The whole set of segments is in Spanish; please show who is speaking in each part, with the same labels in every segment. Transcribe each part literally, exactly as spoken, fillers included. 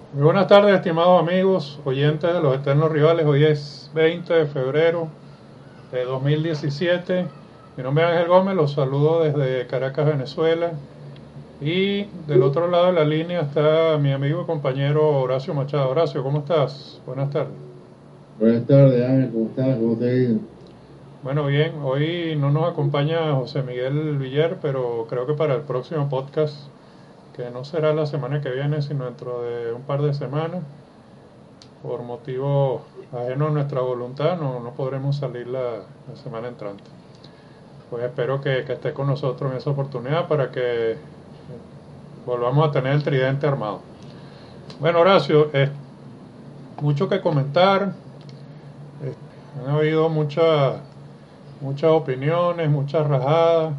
Speaker 1: Muy buenas tardes, estimados amigos, oyentes de los Eternos Rivales. Hoy es veinte de febrero de dos mil diecisiete. Mi nombre es Ángel Gómez, los saludo desde Caracas, Venezuela. Y del otro lado de la línea está mi amigo y compañero Horacio Machado. Horacio, ¿cómo estás? Buenas tardes.
Speaker 2: Buenas tardes, Ángel, ¿cómo estás? ¿Cómo te ha ido?
Speaker 1: Bueno, bien, hoy no nos acompaña José Miguel Villar, pero creo que para el próximo podcast, que no será la semana que viene, sino dentro de un par de semanas, por motivos ajenos a nuestra voluntad, no, no podremos salir la, la semana entrante. Pues espero que, que esté con nosotros en esa oportunidad para que volvamos a tener el tridente armado. Bueno, Horacio, eh, mucho que comentar. Eh, Han habido muchas muchas opiniones, muchas rajadas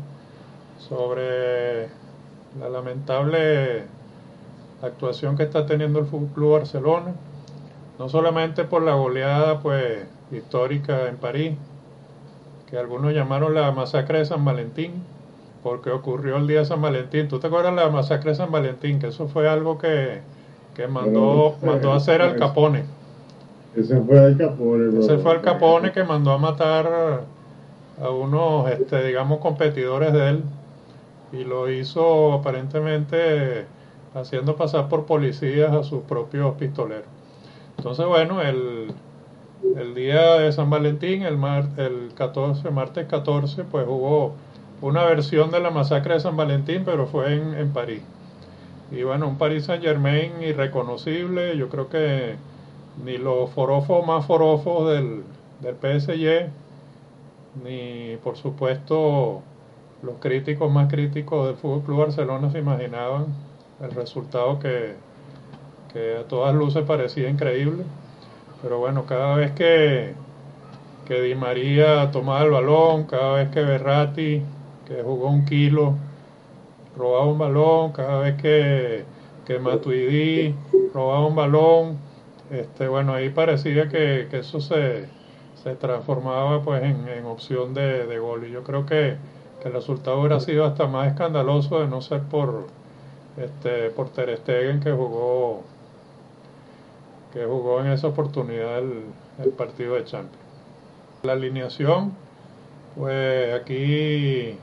Speaker 1: sobre la lamentable actuación que está teniendo el Fútbol Club Barcelona, no solamente por la goleada pues histórica en París, que algunos llamaron la masacre de San Valentín, porque ocurrió el día de San Valentín. ¿Tú te acuerdas de la masacre de San Valentín? Que eso fue algo que, que
Speaker 2: Bueno,
Speaker 1: mandó, mandó a hacer al
Speaker 2: ese,
Speaker 1: Capone.
Speaker 2: ese fue el Capone,
Speaker 1: Ese fue
Speaker 2: bro.
Speaker 1: el Capone que mandó a matar a unos, este, digamos, competidores de él, y lo hizo aparentemente haciendo pasar por policías a sus propios pistoleros. Entonces, bueno, el, el día de San Valentín, el, mar, el catorce, martes catorce, pues hubo una versión de la masacre de San Valentín, pero fue en, en París. Y bueno, un Paris Saint Germain irreconocible. Yo creo que ni los forofos más forofos del, del P S G, ni por supuesto los críticos más críticos del Fútbol Club Barcelona se imaginaban el resultado que, que a todas luces parecía increíble. Pero bueno, cada vez que, que Di María tomaba el balón, cada vez que Berratti, que jugó un kilo, robaba un balón, cada vez que, que Matuidi robaba un balón, este, bueno, ahí parecía que, que eso se, se transformaba pues en, en opción de, de gol. Y yo creo que, que el resultado hubiera sido hasta más escandaloso de no ser por, este, por Ter Stegen, que jugó, que jugó en esa oportunidad el, el partido de Champions. La alineación, pues aquí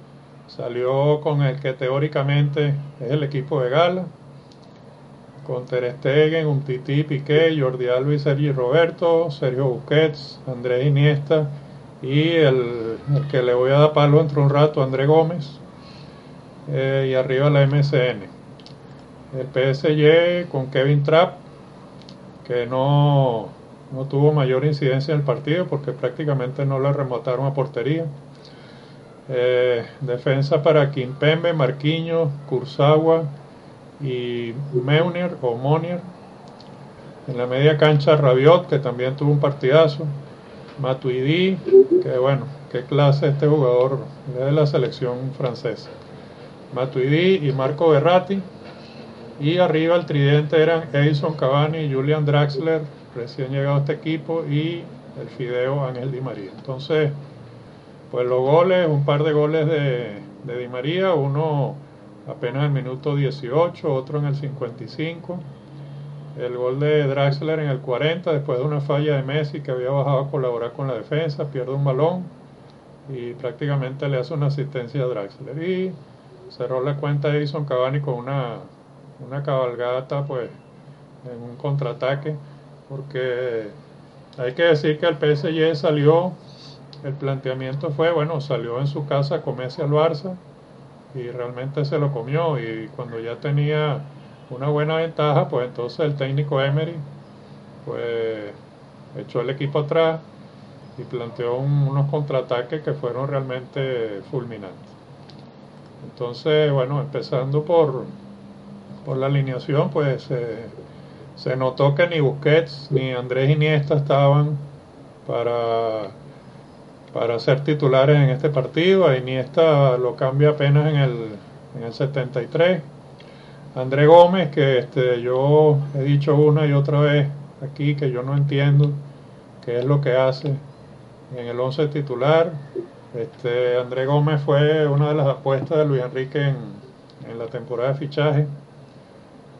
Speaker 1: salió con el que teóricamente es el equipo de gala, con Ter Stegen, Umtiti, Piqué, Jordi Alba y Sergi Roberto, Sergio Busquets, Andrés Iniesta y el, el que le voy a dar palo entre un rato, André Gómez, eh, y arriba la M C N. El P S G con Kevin Trapp, que no, no tuvo mayor incidencia en el partido porque prácticamente no le remotaron a portería. Eh, defensa para Kimpembe, Marquinhos, Kurzawa y Meunier o Monier. En la media cancha Rabiot, que también tuvo un partidazo. Matuidi, que bueno, qué clase este jugador, es de la selección francesa. Matuidi y Marco Verratti. Y arriba el tridente eran Edison Cavani y Julian Draxler, recién llegado a este equipo, y el Fideo Ángel Di María. Entonces, pues los goles, un par de goles de, de Di María, uno apenas en el minuto dieciocho, otro en el cincuenta y cinco. El gol de Draxler en el cuarenta, después de una falla de Messi que había bajado a colaborar con la defensa, pierde un balón y prácticamente le hace una asistencia a Draxler. Y cerró la cuenta Edison Cavani con una, una cabalgata pues en un contraataque, porque hay que decir que el P S G salió, el planteamiento fue, bueno, salió en su casa a comerse al Barça y realmente se lo comió, y cuando ya tenía una buena ventaja, pues entonces el técnico Emery pues echó el equipo atrás y planteó un, unos contraataques que fueron realmente fulminantes. Entonces, bueno, empezando por, por la alineación, pues eh, se notó que ni Busquets ni Andrés Iniesta estaban para, para ser titulares en este partido. A Iniesta lo cambia apenas en el, en el setenta y tres. André Gómez, que este, yo he dicho una y otra vez aquí que yo no entiendo qué es lo que hace en el once titular. Este, André Gómez fue una de las apuestas de Luis Enrique en, en la temporada de fichaje,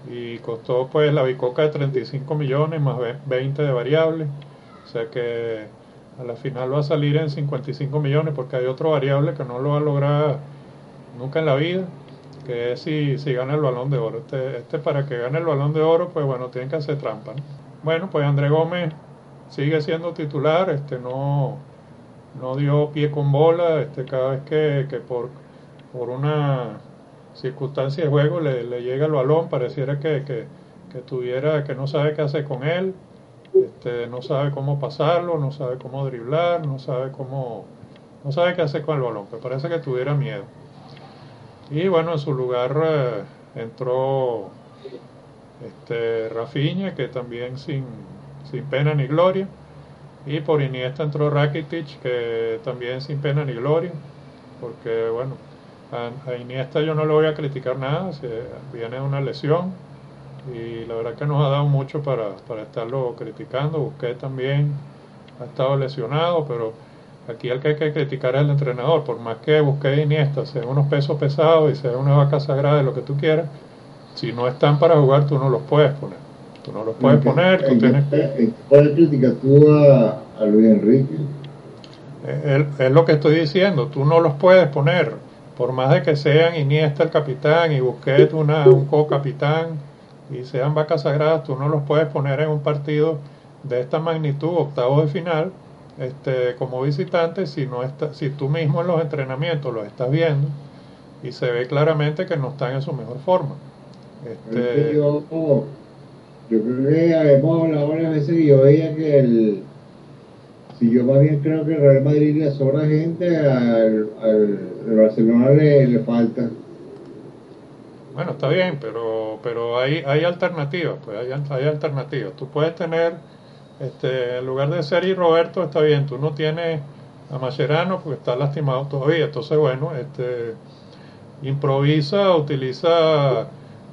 Speaker 1: y costó pues la bicoca de treinta y cinco millones más veinte de variable, o sea que a la final va a salir en cincuenta y cinco millones porque hay otro variable que no lo va a lograr nunca en la vida, que es si, si gana el Balón de Oro. Este, este para que gane el Balón de Oro, pues bueno, tienen que hacer trampa, ¿no? Bueno, pues André Gómez sigue siendo titular, este no, no dio pie con bola, este cada vez que, que por, por una circunstancia de juego le, le llega el balón, pareciera que, que, que tuviera, que no sabe qué hacer con él, este, no sabe cómo pasarlo, no sabe cómo driblar, no sabe cómo, no sabe qué hacer con el balón, pero parece que tuviera miedo. Y bueno, en su lugar eh, entró este Rafinha, que también sin, sin pena ni gloria. Y por Iniesta entró Rakitic, que también sin pena ni gloria. Porque bueno, a, a Iniesta yo no le voy a criticar nada, se viene de una lesión. Y la verdad que nos ha dado mucho para, para estarlo criticando. Busquets también ha estado lesionado, pero aquí el que hay que criticar es el entrenador. Por más que Busquets e Iniesta sean unos pesos pesados y sean una vaca sagrada de lo que tú quieras, si no están para jugar tú no los puedes poner. Tú no los puedes poner, tú tienes...
Speaker 2: ¿Cuál crítica tú a, a Luis Enrique?
Speaker 1: Es, es lo que estoy diciendo, tú no los puedes poner, por más de que sean Iniesta el capitán y Busquets una, un co-capitán y sean vacas sagradas, tú no los puedes poner en un partido de esta magnitud, octavos de final, este, como visitante, si, no está, si tú mismo en los entrenamientos los estás viendo y se ve claramente que no están en su mejor forma.
Speaker 2: Este... Yo, yo creo que hemos hablado varias veces y yo veía que el... Si yo más bien creo que el Real Madrid le sobra gente, al, al, al Barcelona le, le falta.
Speaker 1: Bueno, está bien, pero pero hay hay alternativas, pues hay, hay alternativas. Tú puedes tener, este, en lugar de Sergi Roberto, está bien, tú no tienes a Mascherano porque está lastimado todavía. Entonces, bueno, este, improvisa, utiliza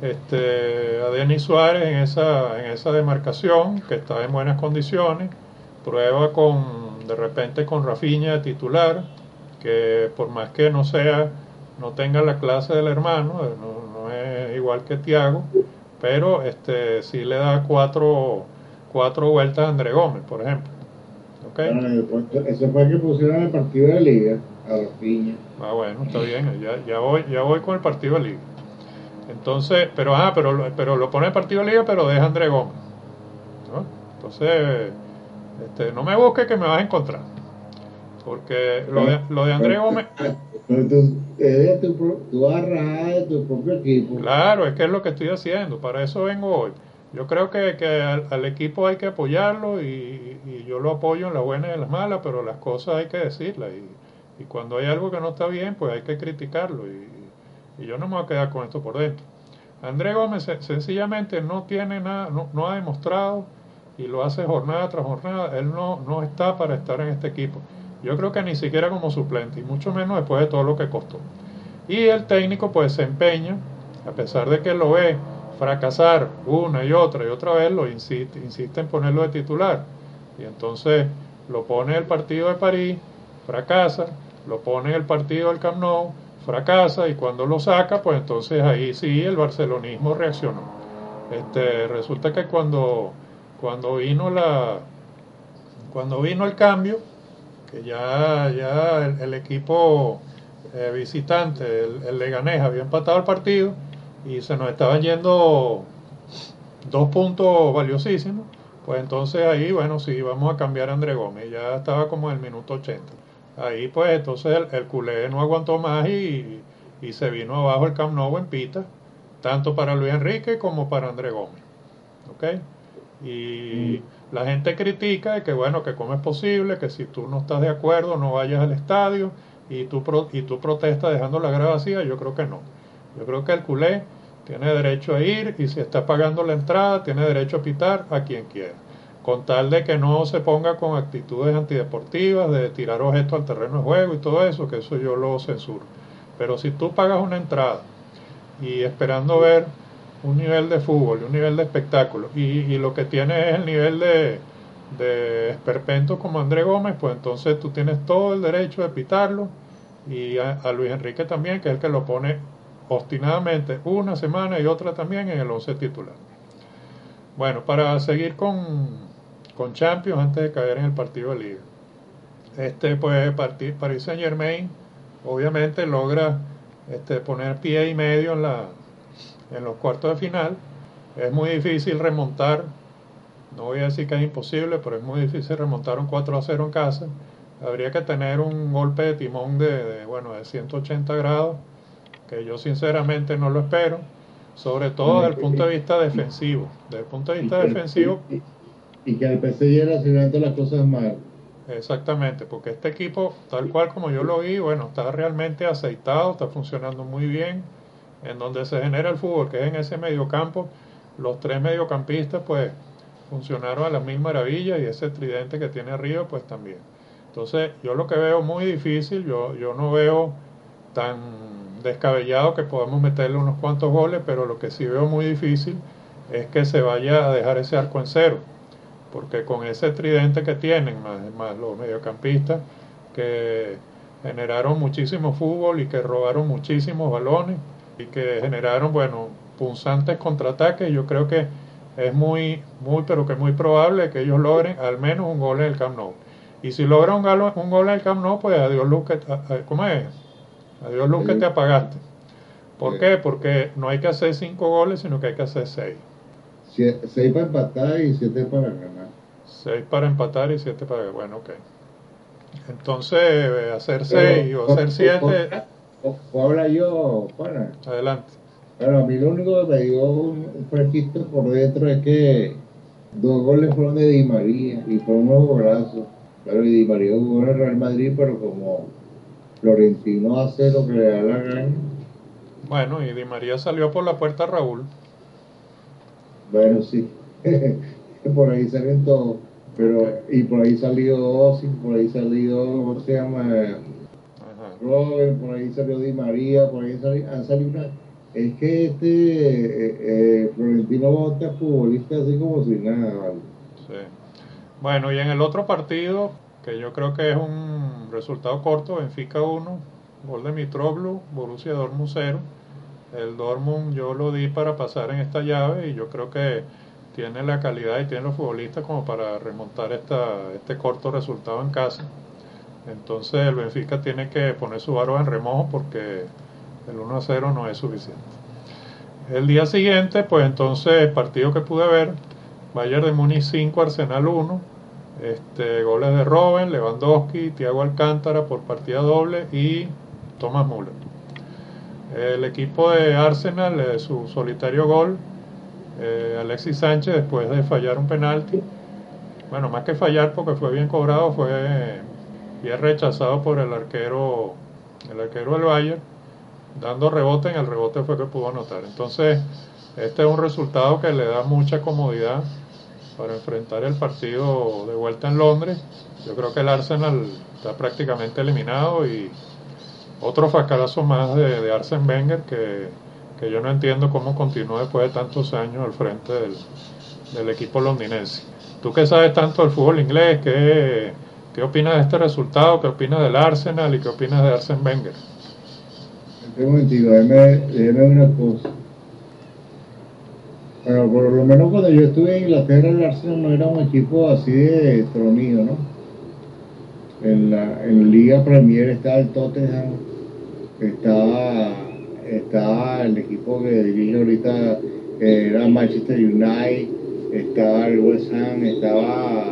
Speaker 1: este, a Denis Suárez en esa, en esa demarcación, que está en buenas condiciones. Prueba con, de repente con Rafinha de titular, que por más que no sea, no tenga la clase del hermano, no, no es igual que Thiago, pero este sí le da cuatro, cuatro vueltas a André Gómez, por ejemplo. ¿Okay?
Speaker 2: Ah, eso fue que pusieron el partido de liga a Rafinha.
Speaker 1: Ah, bueno, está bien, ya, ya voy, ya voy con el partido de liga. Entonces, pero ah, pero, pero lo pone el partido de liga, pero deja a André Gómez, ¿no? Entonces, este, no me busques que me vas a encontrar, porque lo de, lo de André Gómez...
Speaker 2: Pero tú, eres tu, tú vas a rajar de tu propio equipo.
Speaker 1: Claro, es que es lo que estoy haciendo, para eso vengo hoy. Yo creo que, que al, al equipo hay que apoyarlo y, y yo lo apoyo en las buenas y en las malas, pero las cosas hay que decirlas y, y cuando hay algo que no está bien, pues hay que criticarlo y, y yo no me voy a quedar con esto por dentro. André Gómez sencillamente no tiene nada, no, no ha demostrado y lo hace jornada tras jornada, él no, no está para estar en este equipo. Yo creo que ni siquiera como suplente, y mucho menos después de todo lo que costó. Y el técnico pues se empeña, a pesar de que lo ve fracasar una y otra y otra vez, lo insiste, insiste en ponerlo de titular. Y entonces lo pone el partido de París, fracasa, lo pone en el partido del Camp Nou, fracasa, y cuando lo saca, pues entonces ahí sí el barcelonismo reaccionó. Este, resulta que cuando, cuando vino la cuando vino el cambio, que ya, ya el, el equipo eh, visitante, el, el Leganés, había empatado el partido y se nos estaban yendo dos puntos valiosísimos, pues entonces ahí, bueno, sí, vamos a cambiar a André Gómez, ya estaba como en el minuto ochenta. Ahí pues entonces el, el culé no aguantó más y, y se vino abajo el Camp Nou en pita, tanto para Luis Enrique como para André Gómez. ¿Ok? Y mm. la gente critica de que bueno, que cómo es posible que si tú no estás de acuerdo no vayas al estadio y tú, pro, y tú protestas dejando la grada vacía. Yo creo que no. Yo creo que el culé tiene derecho a ir y si está pagando la entrada tiene derecho a pitar a quien quiera, con tal de que no se ponga con actitudes antideportivas de tirar objetos al terreno de juego y todo eso, que eso yo lo censuro. Pero si tú pagas una entrada y esperando ver un nivel de fútbol, un nivel de espectáculo, y, y lo que tiene es el nivel de, de esperpento como André Gómez, pues entonces tú tienes todo el derecho de pitarlo, y a, a Luis Enrique también, que es el que lo pone obstinadamente una semana y otra también en el once titular. Bueno, para seguir con, con Champions, antes de caer en el partido de Liga. Este, pues, Paris Saint Germain, obviamente logra este, poner pie y medio en, la, en los cuartos de final. Es muy difícil remontar, no voy a decir que es imposible, pero es muy difícil remontar un cuatro a cero en casa. Habría que tener un golpe de timón de, de, bueno, de ciento ochenta grados, que yo sinceramente no lo espero, sobre todo desde el punto de vista defensivo. Desde el punto de vista defensivo...
Speaker 2: Y, y, y que el P S G era haciendo las cosas mal.
Speaker 1: Exactamente, porque este equipo, tal cual como yo lo vi, bueno, está realmente aceitado, está funcionando muy bien. En donde se genera el fútbol, que es en ese mediocampo, los tres mediocampistas, pues, funcionaron a las mil maravillas, y ese tridente que tiene arriba, pues también. Entonces, yo lo que veo muy difícil, yo, yo no veo tan descabellado que podamos meterle unos cuantos goles, pero lo que sí veo muy difícil es que se vaya a dejar ese arco en cero, porque con ese tridente que tienen, más, más los mediocampistas, que generaron muchísimo fútbol y que robaron muchísimos balones y que generaron, bueno, punzantes contraataques, yo creo que es muy, muy, pero que muy probable que ellos logren al menos un gol en el Camp Nou. Y si logran un gol, un gol en el Camp Nou, pues adiós luz que, ¿cómo es? Adiós luz que te apagaste. ¿Por qué? Porque no hay que hacer cinco goles, sino que hay que hacer seis.
Speaker 2: Seis para empatar y siete para ganar.
Speaker 1: Seis para empatar y siete para ganar. Bueno, ok. Entonces, hacer seis o hacer siete...
Speaker 2: ¿O habla yo, Juana?
Speaker 1: Adelante.
Speaker 2: Bueno, a mí lo único que me dio un fresquito por dentro es que dos goles fueron de Di María y fueron unos golazos. Claro, y Di María jugó en el Real Madrid, pero como Florentino hace lo que le da la gana.
Speaker 1: Bueno, y Di María salió por la puerta Raúl.
Speaker 2: Bueno, sí. Por ahí salen todos. Pero, okay. Y por ahí salió Ozzy, por ahí salió, ¿cómo se llama? Robert, por ahí salió Di María, por ahí salió, han salido una... Es que este eh, eh, Florentino vota futbolista así como si nada, ¿vale?
Speaker 1: Sí. Bueno, y en el otro partido, que yo creo que es un resultado corto, Benfica uno, gol de Mitroglou, Borussia Dortmund cero. El Dortmund yo lo di para pasar en esta llave y yo creo que tiene la calidad y tiene los futbolistas como para remontar esta, este corto resultado en casa. Entonces el Benfica tiene que poner su varo en remojo porque el uno a cero no es suficiente. El día siguiente, pues entonces, partido que pude ver, Bayern de Múnich cinco, Arsenal uno, este, goles de Robben, Lewandowski, Thiago Alcántara por partida doble y Thomas Müller. El equipo de Arsenal, eh, su solitario gol, eh, Alexis Sánchez, después de fallar un penalti, bueno, más que fallar porque fue bien cobrado, fue bien rechazado por el arquero, el arquero del Bayern, dando rebote, en el rebote fue que pudo anotar. Entonces, este es un resultado que le da mucha comodidad para enfrentar el partido de vuelta en Londres. Yo creo que el Arsenal está prácticamente eliminado y otro facalazo más de, de Arsène Wenger que, que yo no entiendo cómo continúa después de tantos años al frente del, del equipo londinense. Tú que sabes tanto del fútbol inglés, ¿qué, qué opinas de este resultado? ¿Qué opinas del Arsenal y qué opinas de Arsène Wenger?
Speaker 2: Un momentito, déjame, déjame una cosa. Bueno, por lo menos cuando yo estuve en Inglaterra, el Arsenal no era un equipo así de tronido, ¿no? En la, en la Liga Premier estaba el Tottenham, estaba, estaba el equipo que dirige ahorita, que era Manchester United, estaba el West Ham, estaba,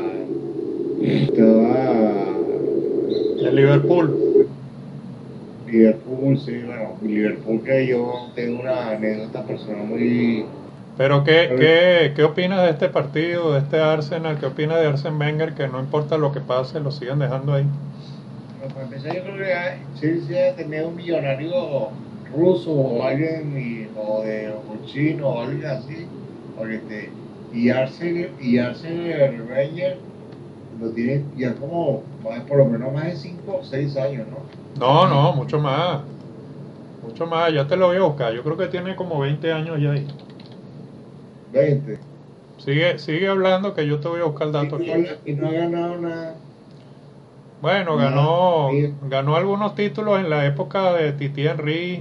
Speaker 2: estaba
Speaker 1: el Liverpool.
Speaker 2: Liverpool, sí, bueno, Liverpool, que yo tengo una anécdota personal muy...
Speaker 1: Pero ¿qué, qué, ¿qué opinas de este partido, de este Arsenal? ¿Qué opinas de Arsène Wenger, que no importa lo que pase, lo siguen dejando ahí?
Speaker 2: Bueno, para empezar, yo creo que Chelsea debe tener un millonario ruso o alguien, o, de, o chino o alguien así, porque este, y Arsenal, y Arsenal Wenger lo tiene ya como, por lo menos más de cinco o seis años, ¿no?
Speaker 1: No, no, mucho más. Mucho más, ya te lo voy a buscar. Yo creo que tiene como veinte años ya ahí.
Speaker 2: veinte.
Speaker 1: Sigue, sigue hablando que yo te voy a buscar el dato
Speaker 2: y,
Speaker 1: aquí.
Speaker 2: Y no ha ganado nada.
Speaker 1: Bueno, ganó, ganó algunos títulos en la época de Titi Henry,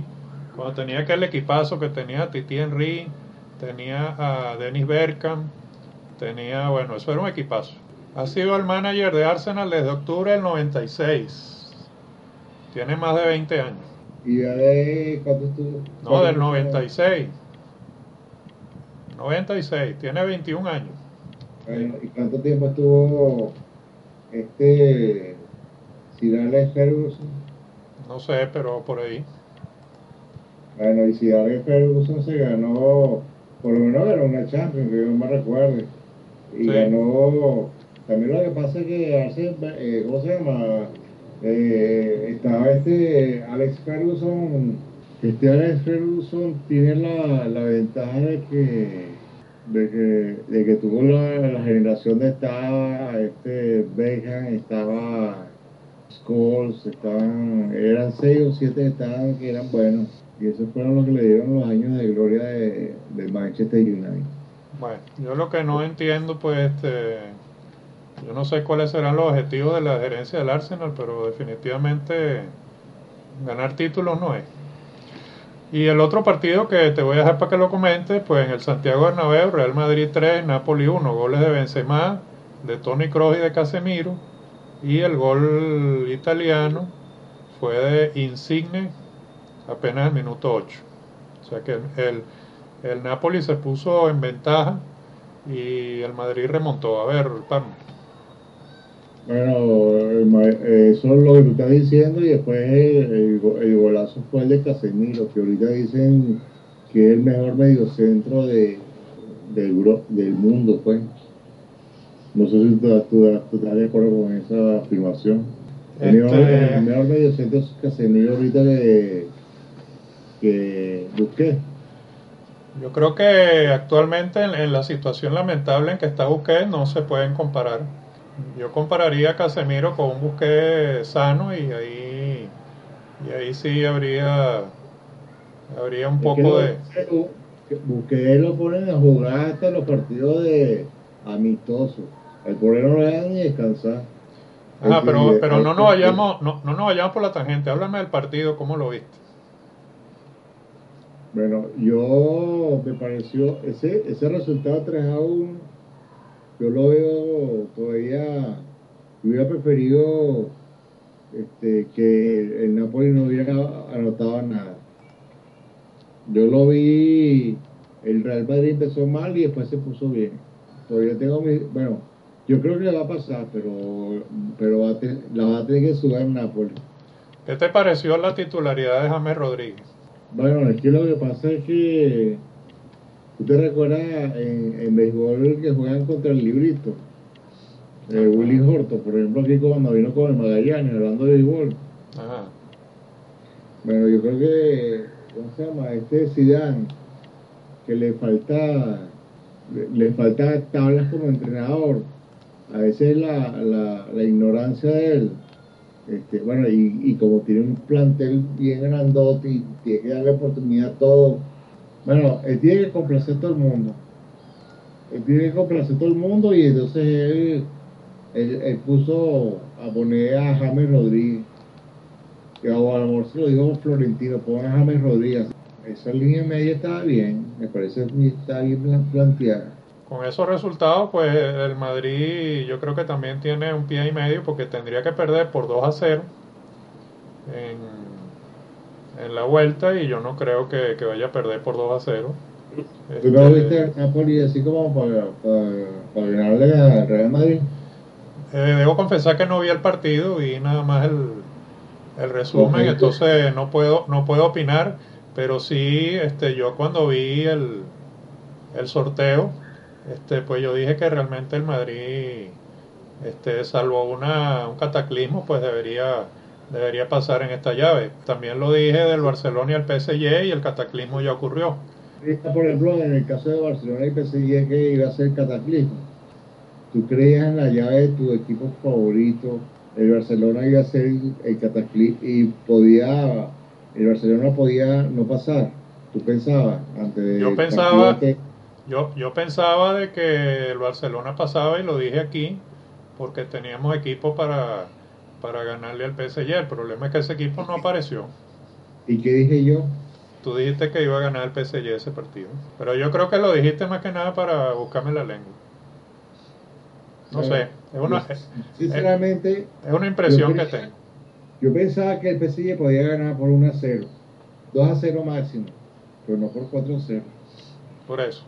Speaker 1: Cuando tenía aquel equipazo que tenía a Titi Henry, tenía a Dennis Bergkamp, tenía, bueno, eso era un equipazo. Ha sido el manager de Arsenal desde octubre del noventa y seis. Tiene más de veinte años.
Speaker 2: ¿Y ya de cuánto estuvo?
Speaker 1: No, del noventa y seis. noventa y seis, tiene veintiún años.
Speaker 2: Bueno, ¿y cuánto tiempo estuvo este Sir Alex Ferguson?
Speaker 1: No sé, pero por ahí.
Speaker 2: Bueno, y Sir Alex Ferguson se ganó, por lo menos ganó una Champions, que yo no me recuerde. Y
Speaker 1: Sí.
Speaker 2: ganó, también lo que pasa es que hace, eh, ¿cómo se llama? Eh, estaba este Alex Ferguson, este Alex Ferguson tiene la, la ventaja de que, de que, de que tuvo la, la generación de estaba este Beckham, estaba Scholes, estaban, eran seis o siete que estaban que eran buenos, y esos fueron los que le dieron los años de gloria de, de Manchester United.
Speaker 1: Bueno, yo lo que no entiendo, pues, este, yo no sé cuáles serán los objetivos de la gerencia del Arsenal, pero definitivamente ganar títulos no es. Y el otro partido que te voy a dejar para que lo comentes, pues en el Santiago Bernabéu, Real Madrid tres, Napoli uno, goles de Benzema, de Toni Kroos y de Casemiro, y el gol italiano fue de Insigne apenas el minuto ocho. O sea que el, el Napoli se puso en ventaja y el Madrid remontó. A ver, Pam.
Speaker 2: Bueno, eso es lo que tú estás diciendo y después el, el, el golazo fue el de Casemiro, que ahorita dicen que es el mejor mediocentro de, de Euro, del mundo, pues. No sé si tú, tú, tú estás de acuerdo con esa afirmación. El,
Speaker 1: Este,
Speaker 2: mejor, el mejor mediocentro es Casemiro ahorita que, que Busquets.
Speaker 1: yo creo que actualmente en, en la situación lamentable en que está Busquets no se pueden comparar. Yo compararía a Casemiro con un Busquets sano y ahí, y ahí sí habría, habría un
Speaker 2: Es que
Speaker 1: poco
Speaker 2: lo,
Speaker 1: de...
Speaker 2: Busquets lo ponen a jugar hasta los partidos de amistosos. El pobre no le dan ni descansar.
Speaker 1: Ajá, pero, pero no nos
Speaker 2: El,
Speaker 1: vayamos, no, no nos vayamos por la tangente. Háblame del partido, ¿cómo lo viste?
Speaker 2: Bueno, yo me pareció, ese, ese resultado tres a uno, yo lo veo todavía, yo hubiera preferido este, que el Napoli no hubiera anotado nada. Yo lo vi, el Real Madrid empezó mal y después se puso bien. Todavía tengo mi, bueno, yo creo que va a pasar, pero, pero va a te- la va a tener que sudar el Napoli.
Speaker 1: ¿Qué te pareció la titularidad de James Rodríguez?
Speaker 2: Bueno, es que lo que pasa es que, ¿tú te recuerdas en, en béisbol que juegan contra el librito? Eh, Willy
Speaker 1: Ajá,
Speaker 2: Horto, por ejemplo, aquí cuando vino con el Magallanes, hablando de béisbol.
Speaker 1: ajá.
Speaker 2: Bueno, yo creo que, ¿cómo se llama? Este Zidane, que le falta, le, le falta tablas como entrenador. A veces la, la, la ignorancia de él, este, bueno, y, y como tiene un plantel bien grandote y tiene que darle oportunidad a todo, bueno, él tiene que complacer a todo el mundo. Él tiene que complacer a todo el mundo y entonces él, él, él puso a poner a James Rodríguez. Que o a lo mejor se lo digo Florentino, pongan a James Rodríguez. Esa línea media estaba bien, me parece que está bien plan- planteada.
Speaker 1: Con esos resultados, pues el Madrid yo creo que también tiene un pie y medio porque tendría que perder por dos a cero en, en la vuelta y yo no creo que, que vaya a perder por dos a cero.
Speaker 2: ¿Tú no
Speaker 1: Este,
Speaker 2: viste a Napoli así como para, para, para ganarle al Real Madrid?
Speaker 1: eh, debo confesar que no vi el partido, vi nada más el, el
Speaker 2: Los
Speaker 1: resumen,
Speaker 2: highlights.
Speaker 1: entonces no puedo, no puedo opinar, pero sí, este, yo cuando vi el, el sorteo, este, pues yo dije que realmente el Madrid, este, salvo una, un cataclismo, pues debería, debería pasar en esta llave. También lo dije del Barcelona y el P S G y el cataclismo ya ocurrió.
Speaker 2: Por ejemplo, en el caso de Barcelona y P S G que iba a ser cataclismo. ¿Tú creías en la llave de tu equipo favorito? El Barcelona iba a ser el, el cataclismo y podía, el Barcelona podía no pasar. ¿Tú pensabas antes
Speaker 1: Yo
Speaker 2: del partido
Speaker 1: pensaba,
Speaker 2: que
Speaker 1: yo, yo pensaba de que el Barcelona pasaba y lo dije aquí porque teníamos equipo para, para ganarle al P S G. El problema es que ese equipo no apareció.
Speaker 2: ¿y qué dije yo?
Speaker 1: tú dijiste que iba a ganar el P S G ese partido. Pero yo creo que lo dijiste más que nada para buscarme la lengua. No sé, es una,
Speaker 2: Yo,
Speaker 1: es,
Speaker 2: sinceramente,
Speaker 1: es una
Speaker 2: yo,
Speaker 1: impresión que
Speaker 2: pe-
Speaker 1: tengo.
Speaker 2: yo pensaba que el P S G podía ganar por uno a cero, dos a cero máximo, pero no por cuatro a cero.
Speaker 1: Por eso.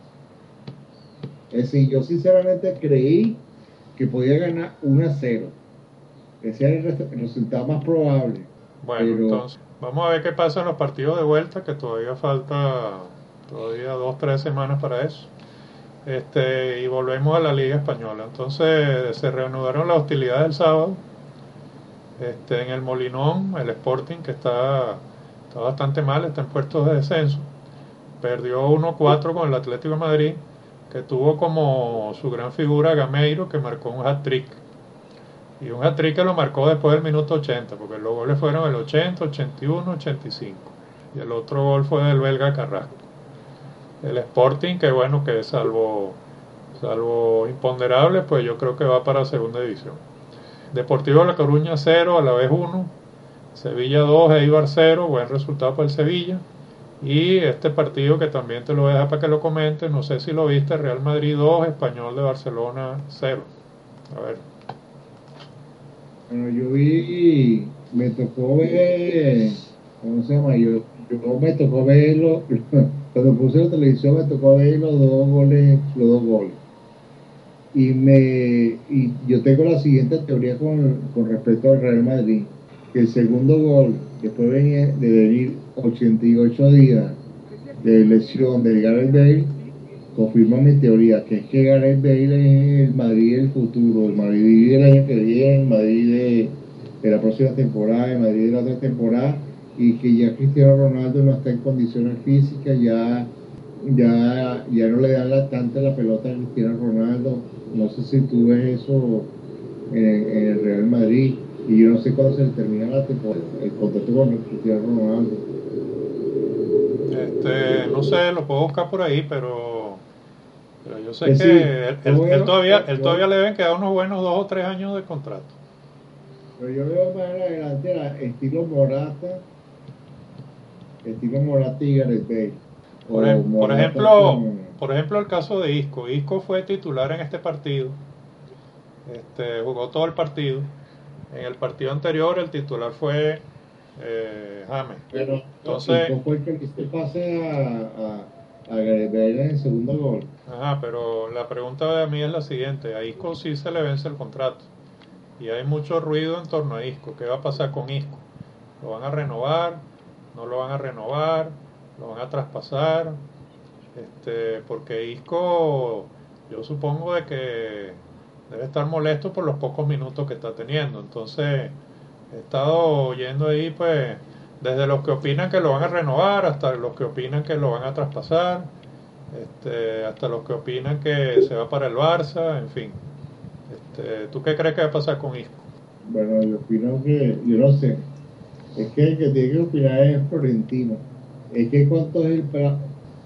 Speaker 2: Es decir, yo sinceramente creí que podía ganar uno a cero. Ese era el, res- el resultado más probable.
Speaker 1: Bueno,
Speaker 2: Pero
Speaker 1: entonces, vamos a ver qué pasa en los partidos de vuelta, que todavía falta todavía dos, tres semanas para eso. Este, y volvemos a la Liga Española. Entonces se reanudaron las hostilidades el sábado. Este, en el Molinón, el Sporting, que está, está bastante mal, está en puestos de descenso, perdió uno cuatro con el Atlético de Madrid, que tuvo como su gran figura Gameiro, que marcó un hat-trick. Y un hat-trick que lo marcó después del minuto ochenta, porque los goles fueron el ochenta, ochenta y uno, ochenta y cinco. Y el otro gol fue del belga Carrasco. El Sporting, que bueno, que salvo, salvo imponderables, pues yo creo que va para segunda división. Deportivo La Coruña cero, a la vez uno. Sevilla dos, Eibar cero, buen resultado para el Sevilla. Y este partido que también te lo voy a dejar para que lo comentes, no sé si lo viste, Real Madrid dos, Español de Barcelona cero. A ver.
Speaker 2: bueno, yo vi, me tocó ver, ¿cómo se llama? Yo, yo me tocó verlo, cuando puse la televisión me tocó ver los dos goles, los dos goles. Y me y yo tengo la siguiente teoría con, con respecto al Real Madrid, que el segundo gol, después venía de venir ochenta y ocho días de lesión de Gareth Bale, confirma mi teoría, que es que Gareth Bale es el Madrid del futuro, el Madrid del año que viene, el Madrid de, de la próxima temporada, el Madrid de la otra temporada, y que ya Cristiano Ronaldo no está en condiciones físicas, ya, ya, ya no le dan la, tanta la pelota a Cristiano Ronaldo. No sé si tú ves eso en, en el Real Madrid, y yo no sé cuándo se le termina la temporada, el contrato con Cristiano Ronaldo.
Speaker 1: Este, no sé, lo puedo buscar por ahí, pero, pero yo sé
Speaker 2: Es decir,
Speaker 1: que él,
Speaker 2: yo
Speaker 1: él- él
Speaker 2: veo,
Speaker 1: todavía,
Speaker 2: yo,
Speaker 1: él
Speaker 2: yo
Speaker 1: todavía le deben quedar unos buenos dos o tres años de contrato.
Speaker 2: Pero yo veo más en la delantera, estilo Morata, estilo Morata y Gareth Bale.
Speaker 1: Por,
Speaker 2: O
Speaker 1: ejem- por
Speaker 2: Morata
Speaker 1: ejemplo,
Speaker 2: con...
Speaker 1: por ejemplo el caso de Isco. Isco fue titular en este partido. Este, jugó todo el partido. En el partido anterior el titular fue eh, James.
Speaker 2: Pero no,
Speaker 1: Entonces,
Speaker 2: Isco fue el que le hizo el pase a, a, a Gareth Bale en el segundo gol.
Speaker 1: ajá, pero la pregunta de mí es la siguiente. A Isco sí se le vence el contrato. Y hay mucho ruido en torno a Isco. ¿Qué va a pasar con Isco? ¿Lo van a renovar? ¿No lo van a renovar? ¿Lo van a traspasar? Este, porque Isco, yo supongo de que debe estar molesto por los pocos minutos que está teniendo. Entonces, he estado oyendo ahí, pues, desde los que opinan que lo van a renovar hasta los que opinan que lo van a traspasar, este, hasta los que opinan que se va para el Barça, en fin. Este, ¿tú qué crees que va a pasar con Isco?
Speaker 2: Bueno, yo opino que, yo no sé, es que el que tiene que opinar es Florentino. Es que cuánto es el pra-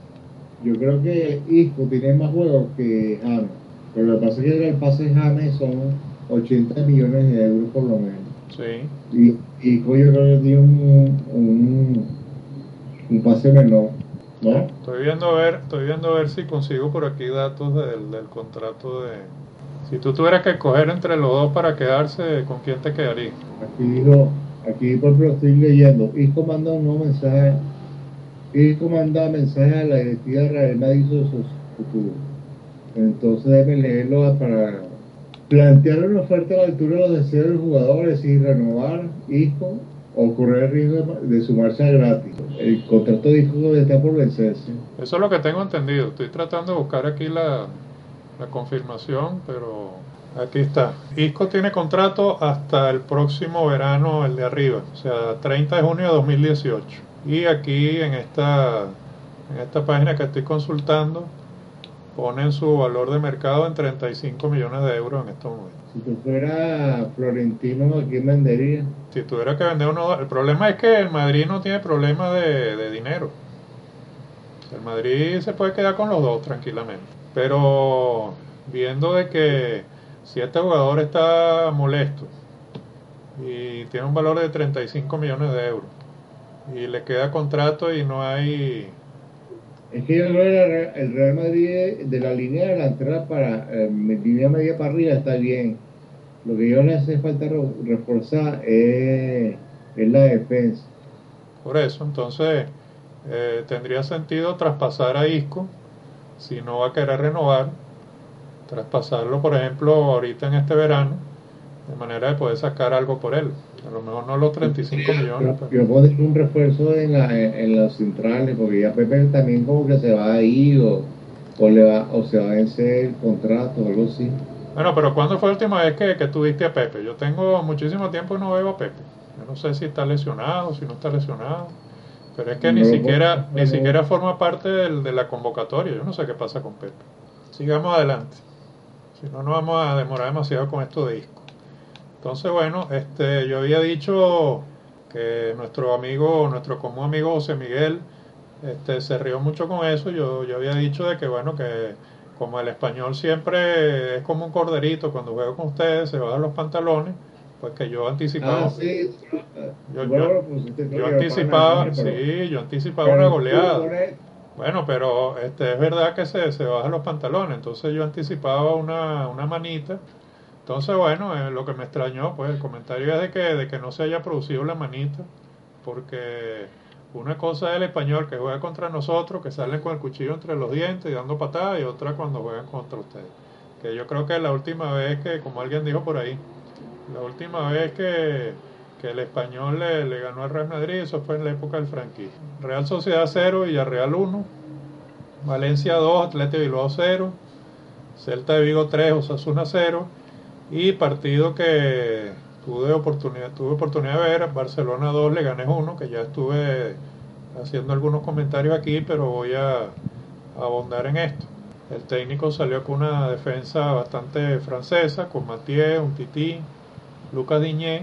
Speaker 2: Yo creo que Isco tiene más juegos que James. Pero lo que pasa es que el pase de James son ochenta millones de euros por lo menos.
Speaker 1: Sí.
Speaker 2: Y, y yo creo que tiene un, un, un pase menor, ¿no?
Speaker 1: Estoy viendo a ver, estoy viendo a ver si consigo por aquí datos del, del contrato de. Si tú tuvieras que escoger entre los dos para quedarse, ¿con quién te quedarías?
Speaker 2: Aquí digo, aquí por ejemplo estoy leyendo, Isco manda un nuevo mensaje, Isco manda mensaje a la directiva de Real Madrid sobre su futuro. Entonces debe leerlo para plantear una oferta a la altura de los deseos de los jugadores y renovar Isco o correr el riesgo de, de sumarse a gratis. El contrato de Isco está por vencerse.
Speaker 1: Eso es lo que tengo entendido. Estoy tratando de buscar aquí la, la confirmación, pero aquí está. Isco tiene contrato hasta el próximo verano, el de arriba, o sea, treinta de junio de dos mil dieciocho. Y aquí en esta, en esta página que estoy consultando, ponen su valor de mercado en treinta y cinco millones de euros en estos momentos.
Speaker 2: Si tú fuera Florentino, ¿a quién vendería?
Speaker 1: Si tuviera que vender uno, el problema es que el Madrid no tiene problema de, de dinero. El Madrid se puede quedar con los dos tranquilamente. Pero viendo de que si este jugador está molesto y tiene un valor de treinta y cinco millones de euros y le queda contrato y no hay...
Speaker 2: Es que yo creo que el Real Madrid de la línea delantera para eh, línea media para arriba está bien. Lo que yo le hace falta reforzar es, es la defensa.
Speaker 1: Por eso, entonces, eh, tendría sentido traspasar a Isco si no va a querer renovar, traspasarlo, por ejemplo, ahorita en este verano, de manera de poder sacar algo por él. A lo mejor no los treinta y cinco millones,
Speaker 2: Yo,
Speaker 1: pero...
Speaker 2: yo poner un refuerzo en, la, en, en los centrales, porque ya Pepe también como que se va a ir o, o, le va, o se va a vencer el contrato o algo así.
Speaker 1: Bueno, pero ¿cuándo fue la última vez que, que tuviste a Pepe? Yo tengo muchísimo tiempo y no veo a Pepe. Yo no sé si está lesionado, si no está lesionado. Pero es que ni
Speaker 2: No lo puedo,
Speaker 1: siquiera, ni
Speaker 2: no,
Speaker 1: siquiera forma parte del, de la convocatoria. Yo no sé qué pasa con Pepe. Sigamos adelante. Si no, nos vamos a demorar demasiado con esto de Isco. Entonces, bueno, este, yo había dicho que nuestro amigo, nuestro común amigo José Miguel, este, se rió mucho con eso. Yo, yo había dicho de que, bueno, que como el español siempre es como un corderito, cuando juega con ustedes se bajan los pantalones, pues que yo
Speaker 2: Ah,
Speaker 1: anticipaba,
Speaker 2: sí,
Speaker 1: yo,
Speaker 2: tú
Speaker 1: yo,
Speaker 2: bueno lo pusiste, creo
Speaker 1: yo
Speaker 2: que era
Speaker 1: anticipaba,
Speaker 2: Panameño, pero,
Speaker 1: sí, yo anticipaba una
Speaker 2: pero tú
Speaker 1: goleada.
Speaker 2: pones,
Speaker 1: Bueno, pero este, es verdad que se, se bajan los pantalones, entonces yo anticipaba una, una manita. Entonces, bueno, eh, lo que me extrañó, pues el comentario es de que, de que no se haya producido la manita, porque una cosa es el español que juega contra nosotros, que salen con el cuchillo entre los dientes y dando patadas, y otra cuando juegan contra ustedes. Que yo creo que la última vez que, como alguien dijo por ahí, la última vez que, que el español le, le ganó al Real Madrid, eso fue en la época del franquismo. Real Sociedad cero, Villarreal uno, Valencia dos, Atlético Bilbao cero, Celta de Vigo tres, Osasuna cero, y partido que tuve oportunidad, tuve oportunidad de ver, Barcelona dos, Leganés uno, que ya estuve haciendo algunos comentarios aquí, pero voy a, a abundar en esto. El técnico salió con una defensa bastante francesa, con Mathieu, Umtiti, Lucas Diñé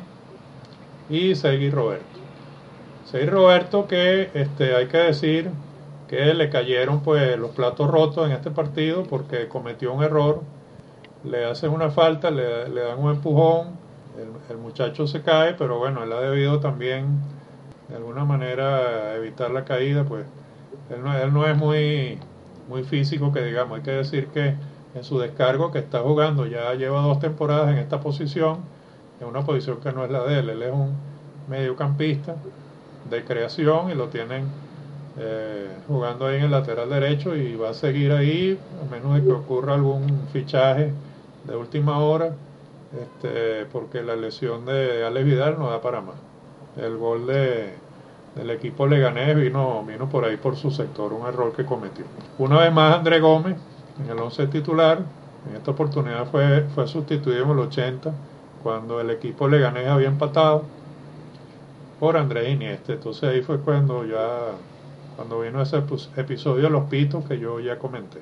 Speaker 1: y Sergi Roberto. Sergi Roberto que este, hay que decir que le cayeron pues los platos rotos en este partido porque cometió un error, le hacen una falta, le, le dan un empujón, el, el muchacho se cae, pero bueno, él ha debido también de alguna manera evitar la caída, pues él no, él no es muy, muy físico que digamos, hay que decir que en su descargo que está jugando ya lleva dos temporadas en esta posición, en una posición que no es la de él, él es un mediocampista de creación y lo tienen eh, jugando ahí en el lateral derecho y va a seguir ahí a menos de que ocurra algún fichaje de última hora, este, porque la lesión de Alex Vidal no da para más. El gol de, del equipo Leganés vino, vino por ahí por su sector, un error que cometió. Una vez más André Gómez en el once titular, en esta oportunidad fue, fue sustituido en el ochenta, cuando el equipo Leganés había empatado por Andrés Iniesta. Entonces ahí fue cuando ya cuando vino ese episodio de los pitos que yo ya comenté.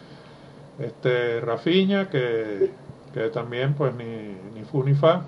Speaker 1: Este Rafinha que, que también pues ni, ni fu ni fa.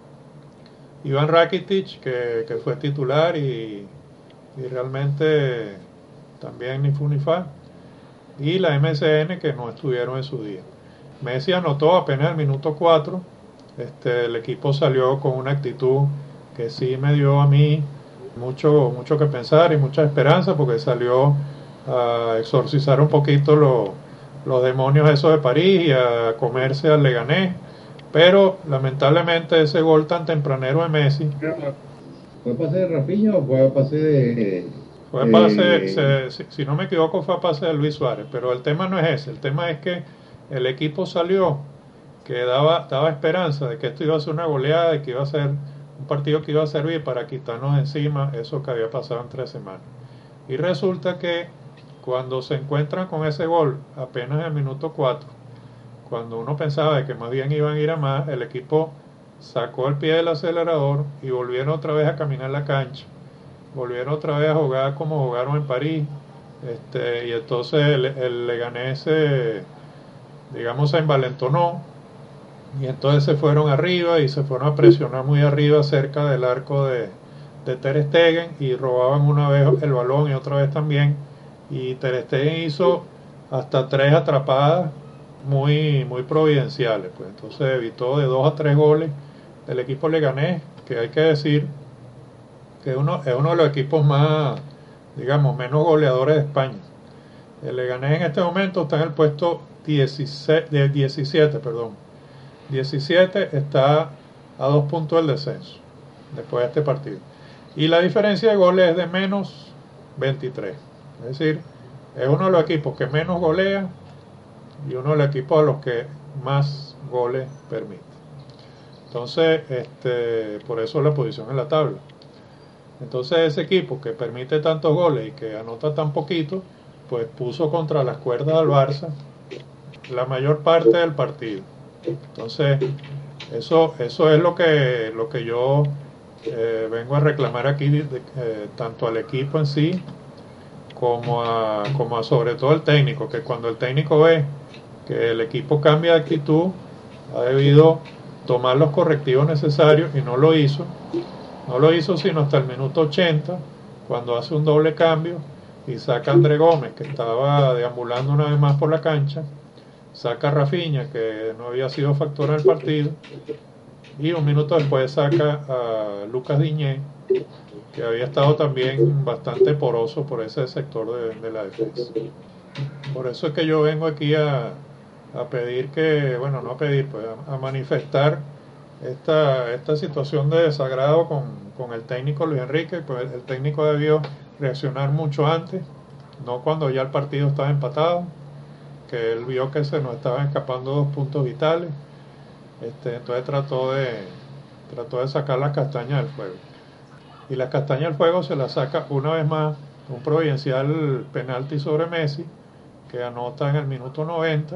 Speaker 1: Iván Rakitic que, que fue titular y, y realmente también ni fu ni fa. Y la M S N que no estuvieron en su día. Messi anotó apenas el minuto cuatro. Este, el equipo salió con una actitud que sí me dio a mí mucho, mucho que pensar y mucha esperanza, porque salió a exorcizar un poquito los, los demonios esos de París y a comerse al Leganés, pero lamentablemente ese gol tan tempranero de Messi
Speaker 2: ¿fue pase de Rafinha o fue pase de...?
Speaker 1: fue pase, se, si, si no me equivoco fue pase de Luis Suárez, pero el tema no es ese, el tema es que el equipo salió que daba, daba esperanza de que esto iba a ser una goleada y que iba a ser un partido que iba a servir para quitarnos encima eso que había pasado en tres semanas. Y resulta que cuando se encuentran con ese gol apenas en el minuto cuatro, cuando uno pensaba de que más bien iban a ir a más, el equipo sacó el pie del acelerador y volvieron otra vez a caminar la cancha, volvieron otra vez a jugar como jugaron en París, este, y entonces el, el Leganés se, digamos, se envalentonó y entonces se fueron arriba y se fueron a presionar muy arriba cerca del arco de, de Ter Stegen y robaban una vez el balón y otra vez también, y Ter Stegen hizo hasta tres atrapadas muy, muy providenciales, pues entonces evitó de dos a tres goles del equipo Leganés, que hay que decir que uno, es uno de los equipos más, digamos, menos goleadores de España. El Leganés en este momento está en el puesto dieciséis, de diecisiete, perdón. diecisiete, está a dos puntos del descenso después de este partido. Y la diferencia de goles es de menos veintitrés. Es decir, es uno de los equipos que menos golea y uno de los equipos a los que más goles permite. Entonces, este, por eso la posición en la tabla. Entonces ese equipo que permite tantos goles y que anota tan poquito, pues puso contra las cuerdas al Barça la mayor parte del partido. Entonces, eso, eso es lo que, lo que yo eh, vengo a reclamar aquí, de, eh, tanto al equipo en sí, como a, como a sobre todo el técnico, que cuando el técnico ve que el equipo cambia de actitud, ha debido tomar los correctivos necesarios y no lo hizo. No lo hizo sino hasta el minuto ochenta, cuando hace un doble cambio y saca a André Gómez, que estaba deambulando una vez más por la cancha, saca a Rafinha, que no había sido factor en el partido, y un minuto después saca a Lucas Diñé, que había estado también bastante poroso por ese sector de, de la defensa. Por eso es que yo vengo aquí a, a pedir que, bueno, no a pedir, pues a, a manifestar esta, esta situación de desagrado con, con el técnico Luis Enrique. Pues el, el técnico debió reaccionar mucho antes, no cuando ya el partido estaba empatado, que él vio que se nos estaban escapando dos puntos vitales. Este, entonces trató de, trató de sacar las castañas del fuego. Y las castañas del fuego se las saca una vez más un providencial penalti sobre Messi, que anota en el minuto noventa,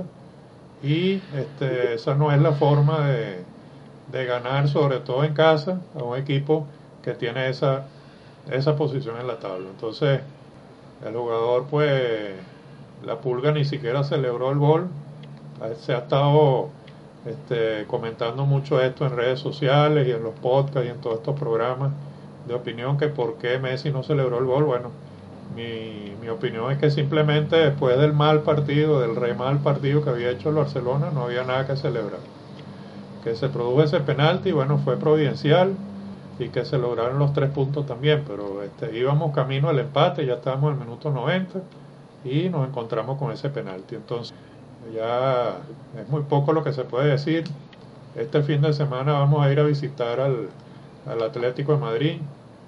Speaker 1: y este, esa no es la forma de, de ganar, sobre todo en casa, a un equipo que tiene esa, esa posición en la tabla. Entonces el jugador, pues la Pulga ni siquiera celebró el gol. Se ha estado este, comentando mucho esto en redes sociales y en los podcasts y en todos estos programas de opinión, que por qué Messi no celebró el gol. Bueno, mi, mi opinión es que simplemente después del mal partido, del re mal partido que había hecho el Barcelona, no había nada que celebrar. Que se produjo ese penalti, bueno, fue providencial, y que se lograron los tres puntos también, pero este, íbamos camino al empate, ya estábamos en el minuto noventa y nos encontramos con ese penalti. Entonces ya es muy poco lo que se puede decir. Este fin de semana vamos a ir a visitar al, al Atlético de Madrid,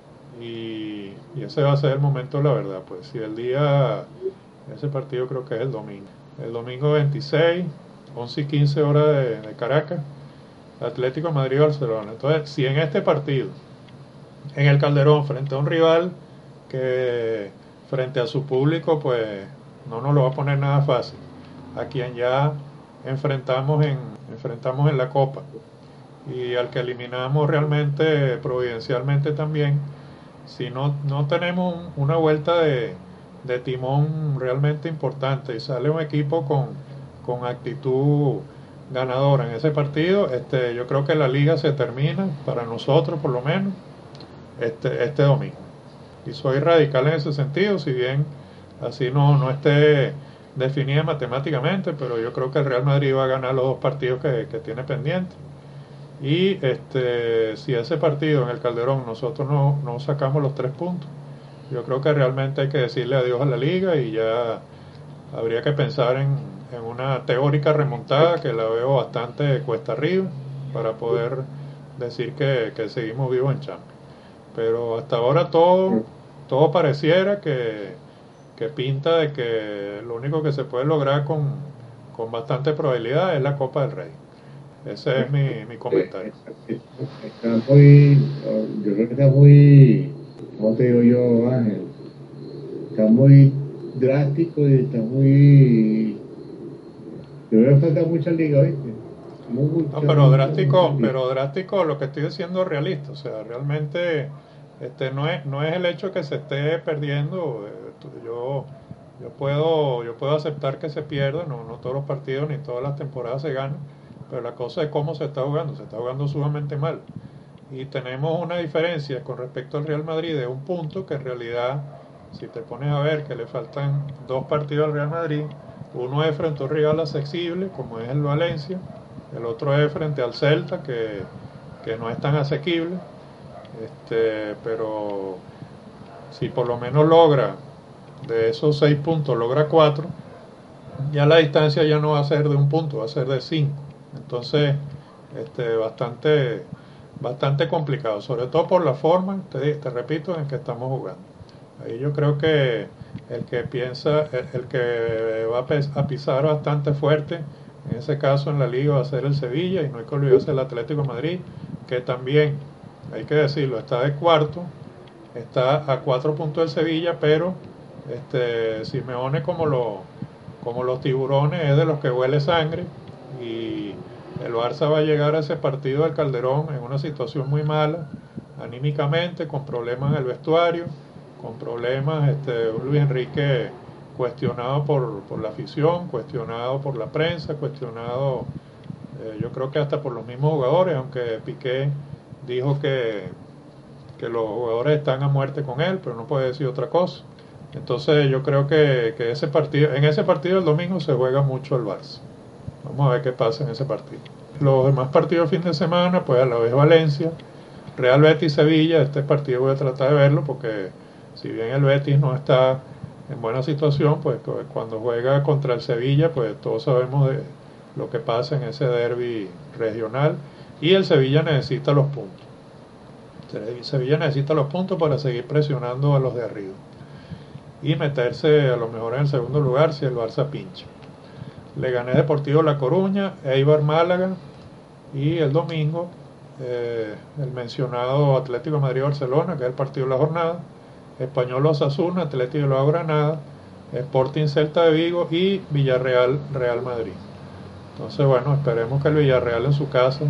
Speaker 1: y, y ese va a ser el momento de la verdad. Pues si el día, ese partido creo que es el domingo, el domingo veintiséis, once y quince horas de, de Caracas, Atlético de Madrid-Barcelona. Entonces, si en este partido, en el Calderón, frente a un rival que frente a su público, pues no nos lo va a poner nada fácil, a quien ya enfrentamos en, enfrentamos en la Copa, y al que eliminamos realmente providencialmente también, si no, no tenemos una vuelta de, de timón realmente importante y sale un equipo con, con actitud ganadora en ese partido, este, yo creo que la liga se termina, para nosotros por lo menos, este, este domingo. Y soy radical en ese sentido, si bien así no, no esté definida matemáticamente, pero yo creo que el Real Madrid va a ganar los dos partidos que, que tiene pendientes. Y este, si ese partido en el Calderón nosotros no, no sacamos los tres puntos, yo creo que realmente hay que decirle adiós a la liga, y ya habría que pensar en, en una teórica remontada, que la veo bastante cuesta arriba, para poder decir que, que seguimos vivos en Champions. Pero hasta ahora todo, todo pareciera que, que pinta de que lo único que se puede lograr con, con bastante probabilidad es la Copa del Rey. Ese es mi, mi comentario.
Speaker 2: Está muy, yo creo que está muy, ¿cómo te digo yo, Ángel? Está muy drástico y está muy, yo creo que falta mucha liga, ¿viste? Muy,
Speaker 1: no, pero drástico, pero drástico, lo que estoy diciendo es realista. O sea, realmente este no es, no es el hecho que se esté perdiendo. Yo, yo puedo, yo puedo aceptar que se pierda, no, no todos los partidos ni todas las temporadas se ganan, pero la cosa es cómo se está jugando, se está jugando sumamente mal. Y tenemos una diferencia con respecto al Real Madrid de un punto, que en realidad, si te pones a ver que le faltan dos partidos al Real Madrid, uno es frente a un rival asequible, como es el Valencia, el otro es frente al Celta, que, que no es tan asequible, Este, pero si por lo menos logra, de esos seis puntos, logra cuatro, ya la distancia ya no va a ser de un punto, va a ser de cinco. Entonces, este, bastante, bastante complicado, sobre todo por la forma, te, te repito, en que estamos jugando. Ahí yo creo que el que piensa, el, el que va a pisar bastante fuerte, en ese caso en la liga va a ser el Sevilla, y no hay que olvidarse el Atlético de Madrid, que también, hay que decirlo, está de cuarto, está a cuatro puntos del Sevilla, pero este, Simeone, como, lo, como los tiburones, es de los que huele sangre, y el Barça va a llegar a ese partido del Calderón en una situación muy mala, anímicamente, con problemas en el vestuario, con problemas, este, Luis Enrique cuestionado por, por la afición, cuestionado por la prensa, cuestionado eh, yo creo que hasta por los mismos jugadores, aunque Piqué dijo que, que los jugadores están a muerte con él, pero no puede decir otra cosa. Entonces yo creo que, que ese partido, en ese partido el domingo se juega mucho el Barça. Vamos a ver qué pasa en ese partido. Los demás partidos del fin de semana, pues a la vez Valencia, Real Betis, Sevilla. Este partido voy a tratar de verlo porque si bien el Betis no está en buena situación, pues cuando juega contra el Sevilla, pues todos sabemos de lo que pasa en ese derbi regional, y el Sevilla necesita los puntos. Sevilla necesita los puntos para seguir presionando a los de arriba y meterse a lo mejor en el segundo lugar si el Barça pincha. Leganés Deportivo La Coruña, Eibar Málaga, y el domingo eh, el mencionado Atlético de Madrid-Barcelona, que es el partido de la jornada, Español Osasuna, Atlético de Bilbao Granada, Sporting Celta de Vigo y Villarreal Real Madrid. Entonces, bueno, esperemos que el Villarreal en su casa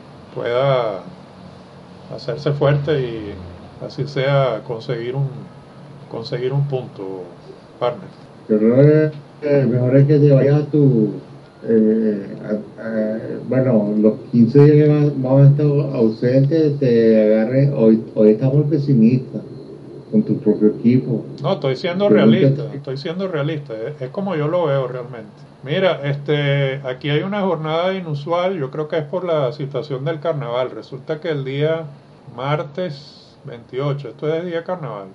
Speaker 1: pueda hacerse fuerte y así sea conseguir un conseguir un punto, partner.
Speaker 2: Yo creo que eh, mejor es que te vayas a tu eh, a, a, bueno, los quince días que vamos a estar ausentes, te agarres. Hoy, hoy estás muy pesimista con tu propio equipo.
Speaker 1: No, estoy siendo realista, estoy siendo realista, es, es como yo lo veo realmente. Mira, este, aquí hay una jornada inusual, yo creo que es por la situación del carnaval. Resulta que el día martes veintiocho, esto es día carnaval,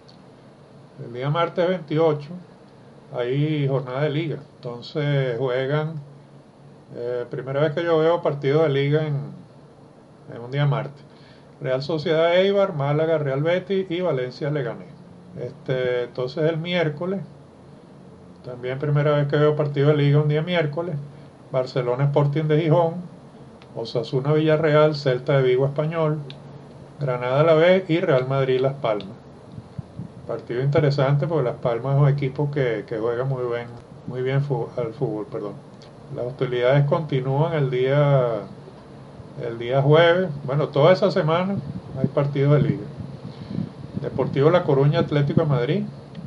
Speaker 1: el día martes veintiocho hay jornada de liga. Entonces juegan, eh, primera vez que yo veo partido de liga en, en un día martes. Real Sociedad Eibar, Málaga Real Betis y Valencia Leganés. Este, entonces el miércoles, también primera vez que veo partido de liga un día miércoles, Barcelona Sporting de Gijón, Osasuna Villarreal, Celta de Vigo Español, Granada a la vez y Real Madrid Las Palmas. Partido interesante porque Las Palmas es un equipo que, que juega muy bien, muy bien fútbol, al fútbol, perdón. Las hostilidades continúan el día el día jueves, bueno, toda esa semana hay partidos de liga. Deportivo La Coruña, Atlético de Madrid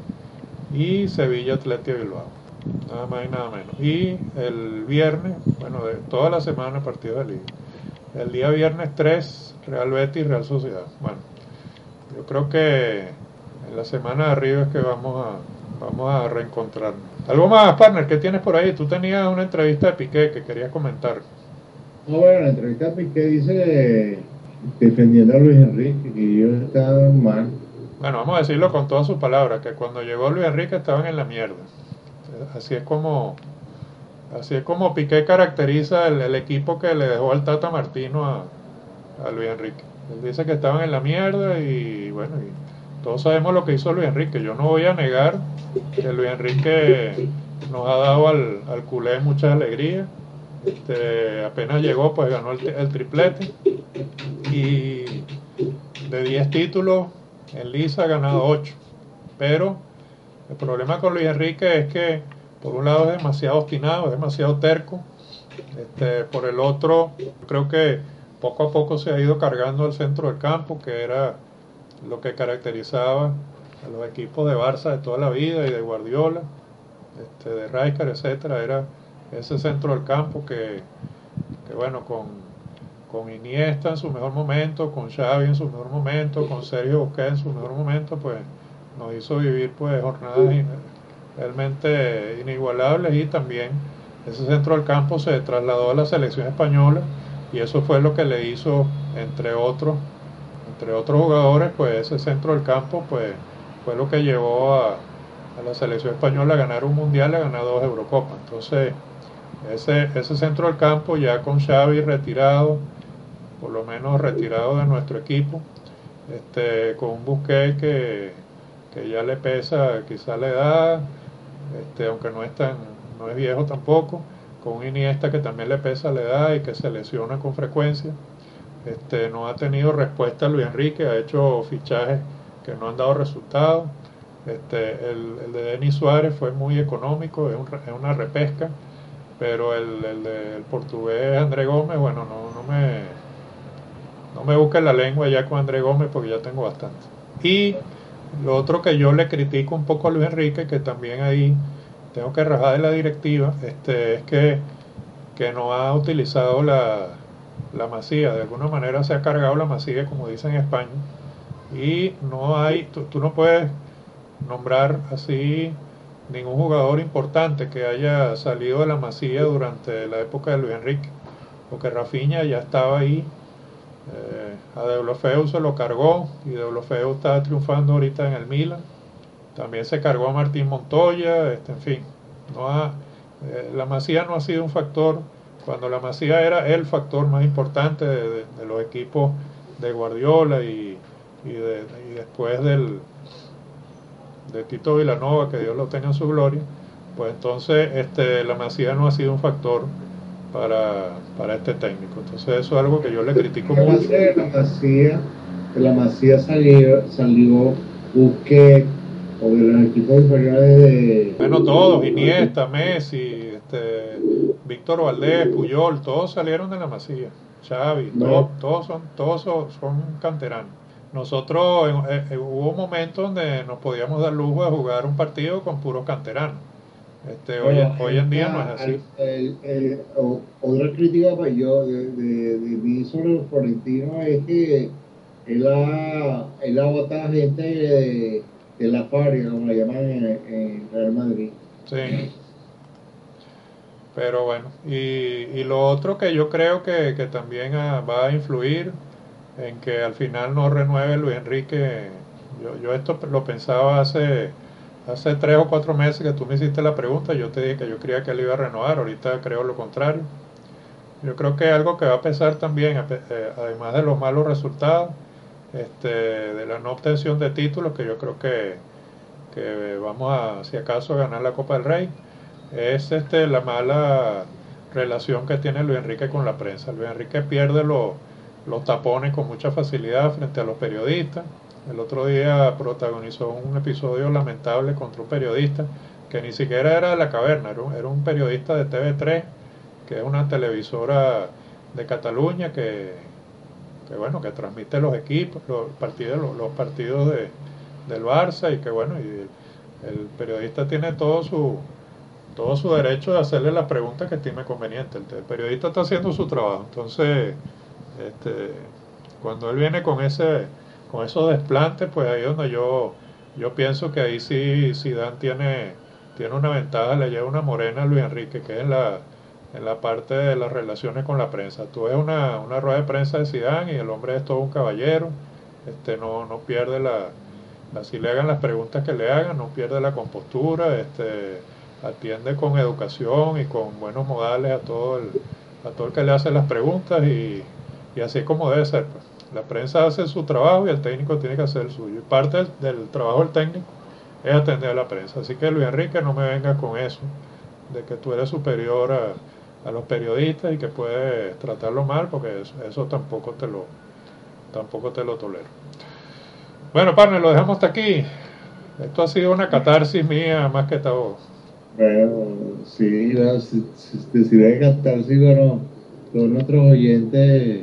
Speaker 1: y Sevilla, Atlético de Bilbao. Nada más y nada menos. Y el viernes, bueno, de toda la semana partidos de liga. El día viernes tres, Real Betis, Real Sociedad. Bueno, yo creo que en la semana de arriba es que vamos a, vamos a reencontrarnos. ¿Algo más, partner? ¿Qué tienes por ahí? Tú tenías una entrevista de Piqué que querías comentar.
Speaker 2: No, bueno, la entrevista de Piqué dice que defendiendo a Luis Enrique, que ellos estaban mal.
Speaker 1: Bueno, vamos a decirlo con todas sus palabras, que cuando llegó Luis Enrique estaban en la mierda. Así es como así es como Piqué caracteriza el, el equipo que le dejó al Tata Martino a, a Luis Enrique. Él dice que estaban en la mierda y bueno, y todos sabemos lo que hizo Luis Enrique. Yo no voy a negar que Luis Enrique nos ha dado al, al culé mucha alegría. Este, apenas llegó, pues ganó el, el triplete y de diez títulos en Lisa ha ganado ocho. Pero el problema con Luis Enrique es que por un lado es demasiado obstinado, es demasiado terco. Este, por el otro, creo que poco a poco se ha ido cargando el centro del campo, que era lo que caracterizaba a los equipos de Barça de toda la vida y de Guardiola, este, de Rijkaard, etcétera. Era ese centro del campo que, que bueno, con, con Iniesta en su mejor momento, con Xavi en su mejor momento, con Sergio Busquets en su mejor momento, pues nos hizo vivir pues jornadas realmente inigualables, y también ese centro del campo se trasladó a la selección española y eso fue lo que le hizo, entre otros, entre otros jugadores, pues ese centro del campo pues fue lo que llevó a, a la selección española a ganar un mundial, a ganar dos Eurocopas. Entonces ese, ese centro del campo ya con Xavi retirado, por lo menos retirado de nuestro equipo, este, con un Busquets que, que ya le pesa quizá la edad, este, aunque no es tan, no es viejo tampoco, con un Iniesta que también le pesa la edad y que se lesiona con frecuencia. Este, no ha tenido respuesta Luis Enrique, ha hecho fichajes que no han dado resultados. Este, el, el de Denis Suárez fue muy económico, es, un, es una repesca, pero el, el del portugués André Gómez, bueno, no, no me no me busque la lengua ya con André Gómez porque ya tengo bastante. Y lo otro que yo le critico un poco a Luis Enrique, que también ahí tengo que rajar de la directiva, este, es que, que no ha utilizado la, la masía, de alguna manera se ha cargado la masía, como dicen en España, y no hay, tú, tú no puedes nombrar así ningún jugador importante que haya salido de la masía durante la época de Luis Enrique, porque Rafinha ya estaba ahí. Eh, a Deulofeu se lo cargó y Deulofeu está triunfando ahorita en el Milan. También se cargó a Martín Montoya, este, en fin, no ha, eh, la Masía no ha sido un factor, cuando la Masía era el factor más importante de, de, de los equipos de Guardiola y, y, de, y después del de Tito Vilanova, que Dios lo tenga en su gloria, pues entonces este, la Masía no ha sido un factor para, para este técnico. Entonces eso es algo que yo le critico mucho.
Speaker 2: De la Masía, de la Masía salió, salió Busquets, o de los equipos inferiores de...
Speaker 1: Bueno, todos, Iniesta, Messi, este, Víctor Valdés, Puyol, todos salieron de la Masía. Xavi,
Speaker 2: No.
Speaker 1: todos, todos, son, todos son, son canteranos. Nosotros eh, eh, hubo momentos donde nos podíamos dar lujo de jugar un partido con puros canteranos. Este, hoy,
Speaker 2: Bueno,
Speaker 1: hoy en día no es
Speaker 2: esta-
Speaker 1: así.
Speaker 2: el- el- o- otra crítica para yo de, de, de mí sobre los florentinos es que él ha, él ha botado gente de, de la Faria, como la llaman en, en Real Madrid.
Speaker 1: Sí. Pero bueno, y, y lo otro que yo creo que, que también ah, va a influir en que al final no renueve Luis Enrique. Yo, yo esto lo pensaba hace, hace tres o cuatro meses que tú me hiciste la pregunta, yo te dije que yo creía que él iba a renovar, ahorita creo lo contrario. Yo creo que algo que va a pesar también, eh, además de los malos resultados, este, de la no obtención de títulos, que yo creo que, que vamos a, si acaso, a ganar la Copa del Rey, es este, la mala relación que tiene Luis Enrique con la prensa. Luis Enrique pierde los, los tapones con mucha facilidad frente a los periodistas. El otro día protagonizó un episodio lamentable contra un periodista que ni siquiera era de La Caverna, era un, era un periodista de T V tres, que es una televisora de Cataluña que, que bueno, que transmite los equipos, los partidos, los, los partidos de, del Barça, y que bueno, y el, el periodista tiene todo su todo su derecho de hacerle las preguntas que estime conveniente. El, el periodista está haciendo su trabajo. Entonces, este, cuando él viene con ese, con esos desplantes, pues ahí es donde yo, yo pienso que ahí sí Zidane tiene, tiene una ventaja, le lleva una morena a Luis Enrique, que es en la, en la parte de las relaciones con la prensa. Tú ves una, una rueda de prensa de Zidane y el hombre es todo un caballero, este, no, no pierde la, así le hagan las preguntas que le hagan, no pierde la compostura, este, atiende con educación y con buenos modales a todo el, a todo el que le hace las preguntas, y, y así es como debe ser, pues. La prensa hace su trabajo y el técnico tiene que hacer el suyo, y parte del, del trabajo del técnico es atender a la prensa. Así que Luis Enrique, no me vengas con eso de que tú eres superior a, a los periodistas y que puedes tratarlo mal, porque eso, eso tampoco te lo tampoco te lo tolero. Bueno, partner, lo dejamos hasta aquí. Esto ha sido una catarsis mía más que todo.
Speaker 2: Bueno, sí, no, si, si te sirve de cantar, sí, bueno, todos nuestros oyentes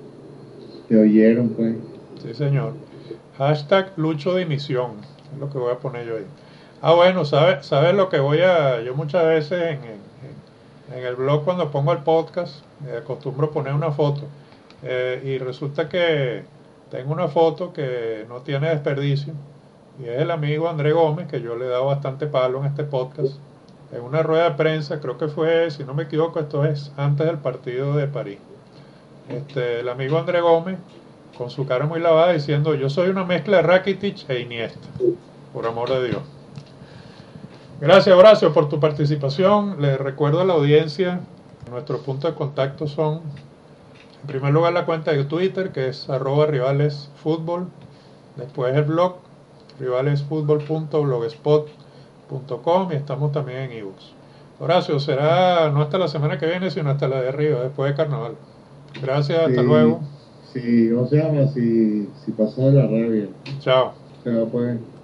Speaker 2: te oyeron, pues.
Speaker 1: Sí, señor. Hashtag Lucho de Misión, es lo que voy a poner yo ahí. Ah, bueno, ¿sabes sabe lo que voy a...? Yo muchas veces en, en, en el blog, cuando pongo el podcast, eh, acostumbro poner una foto. Eh, y resulta que tengo una foto que no tiene desperdicio, y es el amigo André Gómez, que yo le he dado bastante palo en este podcast, en una rueda de prensa, creo que fue, si no me equivoco, esto es antes del partido de París. Este, el amigo André Gómez con su cara muy lavada diciendo: yo soy una mezcla de Rakitic e Iniesta, por amor de Dios. Gracias, Horacio, por tu participación. Les recuerdo a la audiencia, nuestros puntos de contacto son, en primer lugar, la cuenta de Twitter, que es arroba rivalesfutbol, después el blog rivalesfutbol punto blogspot punto com, y estamos también en ebooks. Horacio, será no hasta la semana que viene, sino hasta la de arriba, después de carnaval. Gracias,
Speaker 2: Sí,
Speaker 1: hasta luego.
Speaker 2: sí, ¿cómo se llama? Si, si pasó la rabia.
Speaker 1: Chao.
Speaker 2: Chao, pues.